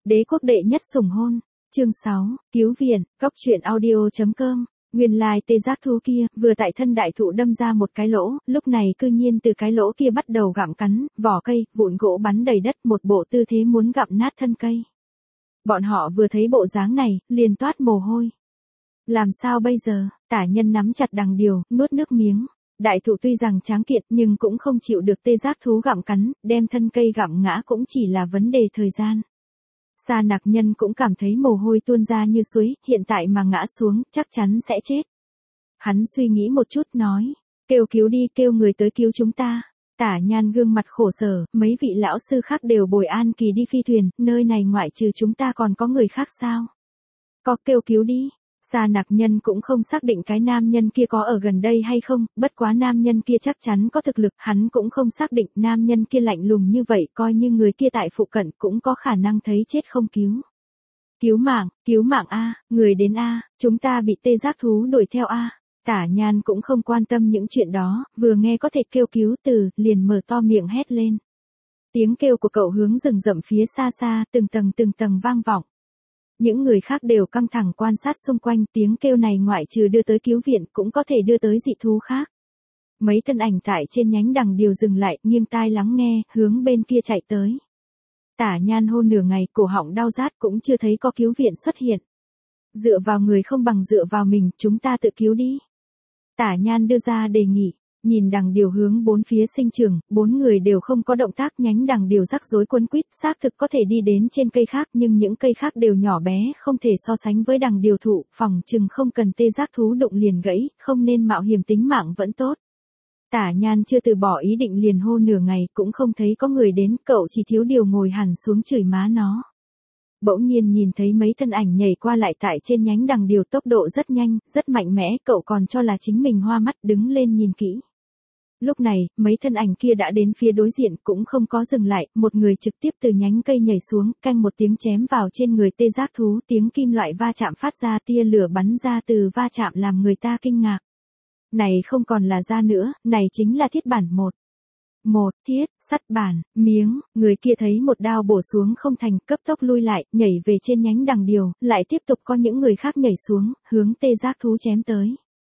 Đế quốc đệ nhất sủng hôn. Chương 6, cứu viện, góc truyện audio.com. Nguyên lai tê giác thú kia, vừa tại thân đại thụ đâm ra một cái lỗ, lúc này cư nhiên từ cái lỗ kia bắt đầu gặm cắn, vỏ cây, vụn gỗ bắn đầy đất, một bộ tư thế muốn gặm nát thân cây. Bọn họ vừa thấy bộ dáng này, liền toát mồ hôi. Làm sao bây giờ? Tả Nhân nắm chặt đằng điều, nuốt nước miếng. Đại thụ tuy rằng tráng kiện nhưng cũng không chịu được tê giác thú gặm cắn, đem thân cây gặm ngã cũng chỉ là vấn đề thời gian. Sa Nặc Nhân cũng cảm thấy mồ hôi tuôn ra như suối, hiện tại mà ngã xuống, chắc chắn sẽ chết. Hắn suy nghĩ một chút nói, kêu cứu đi, kêu người tới cứu chúng ta. Tả Nhan gương mặt khổ sở, mấy vị lão sư khác đều bồi An Kỳ đi phi thuyền, nơi này ngoại trừ chúng ta còn có người khác sao? Có, kêu cứu đi. Sa Nặc Nhân cũng không xác định cái nam nhân kia có ở gần đây hay không, bất quá nam nhân kia chắc chắn có thực lực, hắn cũng không xác định nam nhân kia lạnh lùng như vậy, coi như người kia tại phụ cận cũng có khả năng thấy chết không cứu. Cứu mạng a, người đến a, chúng ta bị tê giác thú đuổi theo a. Tả Nhan cũng không quan tâm những chuyện đó, vừa nghe có thể kêu cứu từ, liền mở to miệng hét lên. Tiếng kêu của cậu hướng rừng rậm phía xa xa, từng tầng vang vọng. Những người khác đều căng thẳng quan sát xung quanh, tiếng kêu này ngoại trừ đưa tới cứu viện cũng có thể đưa tới dị thú khác. Mấy thân ảnh tại trên nhánh đằng điều dừng lại, nghiêng tai lắng nghe, hướng bên kia chạy tới. Tả Nhan hôn nửa ngày, cổ họng đau rát cũng chưa thấy có cứu viện xuất hiện. Dựa vào người không bằng dựa vào mình, chúng ta tự cứu đi. Tả Nhan đưa ra đề nghị. Nhìn đằng điều hướng bốn phía sinh trưởng, bốn người đều không có động tác, nhánh đằng điều rắc rối quấn quýt, xác thực có thể đi đến trên cây khác nhưng những cây khác đều nhỏ bé, không thể so sánh với đằng điều thụ, phòng chừng không cần tê giác thú đụng liền gãy, không nên mạo hiểm, tính mạng vẫn tốt. Tả Nhan chưa từ bỏ ý định liền hô nửa ngày, cũng không thấy có người đến, cậu chỉ thiếu điều ngồi hẳn xuống chửi má nó. Bỗng nhiên nhìn thấy mấy thân ảnh nhảy qua lại tại trên nhánh đằng điều, tốc độ rất nhanh, rất mạnh mẽ, cậu còn cho là chính mình hoa mắt, đứng lên nhìn kỹ. Lúc này, mấy thân ảnh kia đã đến phía đối diện, cũng không có dừng lại, một người trực tiếp từ nhánh cây nhảy xuống, canh một tiếng chém vào trên người tê giác thú, tiếng kim loại va chạm phát ra, tia lửa bắn ra từ va chạm làm người ta kinh ngạc. Này không còn là da nữa, này chính là thiết bản thiết, sắt bản, miếng, người kia thấy một đao bổ xuống không thành, cấp tốc lui lại, nhảy về trên nhánh đằng điều, lại tiếp tục có những người khác nhảy xuống, hướng tê giác thú chém tới.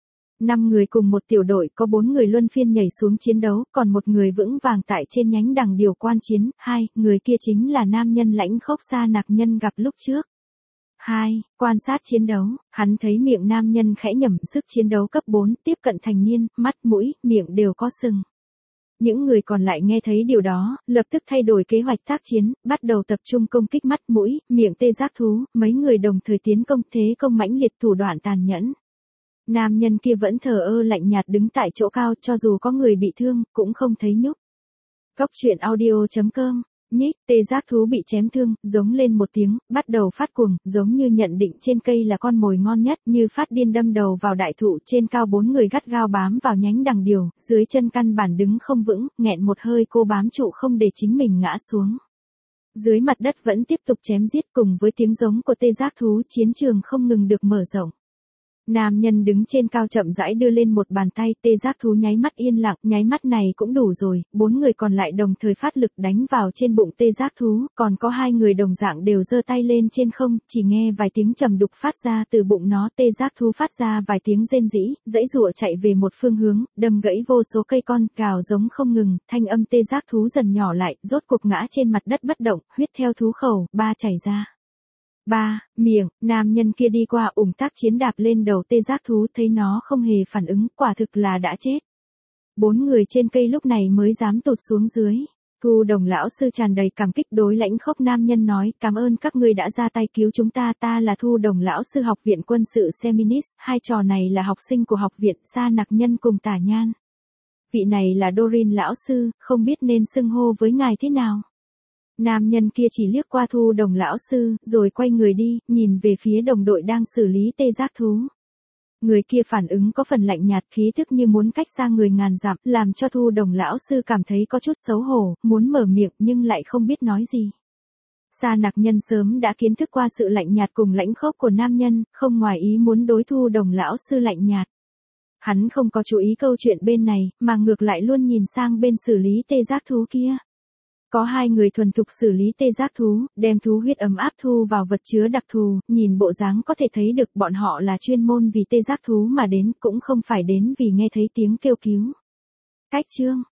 5 người cùng một tiểu đội, có 4 người luân phiên nhảy xuống chiến đấu, còn một người vững vàng tại trên nhánh đằng điều quan chiến. 2, người kia chính là nam nhân lãnh khốc Sa Nặc Nhân gặp lúc trước. 2, quan sát chiến đấu, hắn thấy miệng nam nhân khẽ nhẩm, sức chiến đấu cấp 4, tiếp cận thành niên, mắt, mũi, miệng đều có sừng. Những người còn lại nghe thấy điều đó, lập tức thay đổi kế hoạch tác chiến, bắt đầu tập trung công kích mắt, mũi, miệng tê giác thú, mấy người đồng thời tiến công, thế công mãnh liệt, thủ đoạn tàn nhẫn. Nam nhân kia vẫn thờ ơ lạnh nhạt đứng tại chỗ cao, cho dù có người bị thương, cũng không thấy nhúc. Góc truyện audio.com. Nhích, tê giác thú bị chém thương, giống lên một tiếng, bắt đầu phát cuồng, giống như nhận định trên cây là con mồi ngon nhất, như phát điên đâm đầu vào đại thụ, trên cao 4 người gắt gao bám vào nhánh đằng điều, dưới chân căn bản đứng không vững, nghẹn một hơi cô bám trụ không để chính mình ngã xuống. Dưới mặt đất vẫn tiếp tục chém giết, cùng với tiếng giống của tê giác thú, chiến trường không ngừng được mở rộng. Nam nhân đứng trên cao chậm rãi đưa lên một bàn tay, tê giác thú nháy mắt yên lặng, nháy mắt này cũng đủ rồi, 4 người còn lại đồng thời phát lực đánh vào trên bụng tê giác thú, còn có 2 người đồng dạng đều giơ tay lên trên không, chỉ nghe vài tiếng trầm đục phát ra từ bụng nó, tê giác thú phát ra vài tiếng rên rỉ, dãy giụa chạy về một phương hướng, đâm gãy vô số cây con, gào giống không ngừng, thanh âm tê giác thú dần nhỏ lại, rốt cuộc ngã trên mặt đất bất động, huyết theo thú khẩu, chảy ra. Miệng, nam nhân kia đi qua ủng tác chiến đạp lên đầu tê giác thú, thấy nó không hề phản ứng, quả thực là đã chết. 4 người trên cây lúc này mới dám tụt xuống dưới. Thu Đồng lão sư tràn đầy cảm kích đối lãnh khốc nam nhân nói, cảm ơn các ngươi đã ra tay cứu chúng ta, ta là Thu Đồng lão sư học viện quân sự Seminis, hai trò này là học sinh của học viện Sa Nặc Nhân cùng Tả Nhan. Vị này là Dorin lão sư, không biết nên xưng hô với ngài thế nào. Nam nhân kia chỉ liếc qua Thu Đồng lão sư, rồi quay người đi, nhìn về phía đồng đội đang xử lý tê giác thú. Người kia phản ứng có phần lạnh nhạt, khí thức như muốn cách xa người ngàn dặm, làm cho Thu Đồng lão sư cảm thấy có chút xấu hổ, muốn mở miệng nhưng lại không biết nói gì. Sa Nặc Nhân sớm đã kiến thức qua sự lạnh nhạt cùng lãnh khốc của nam nhân, không ngoài ý muốn đối Thu Đồng lão sư lạnh nhạt. Hắn không có chú ý câu chuyện bên này, mà ngược lại luôn nhìn sang bên xử lý tê giác thú kia. Có hai người thuần thục xử lý tê giác thú, đem thú huyết ấm áp thu vào vật chứa đặc thù, nhìn bộ dáng có thể thấy được bọn họ là chuyên môn vì tê giác thú mà đến, cũng không phải đến vì nghe thấy tiếng kêu cứu. Cách chương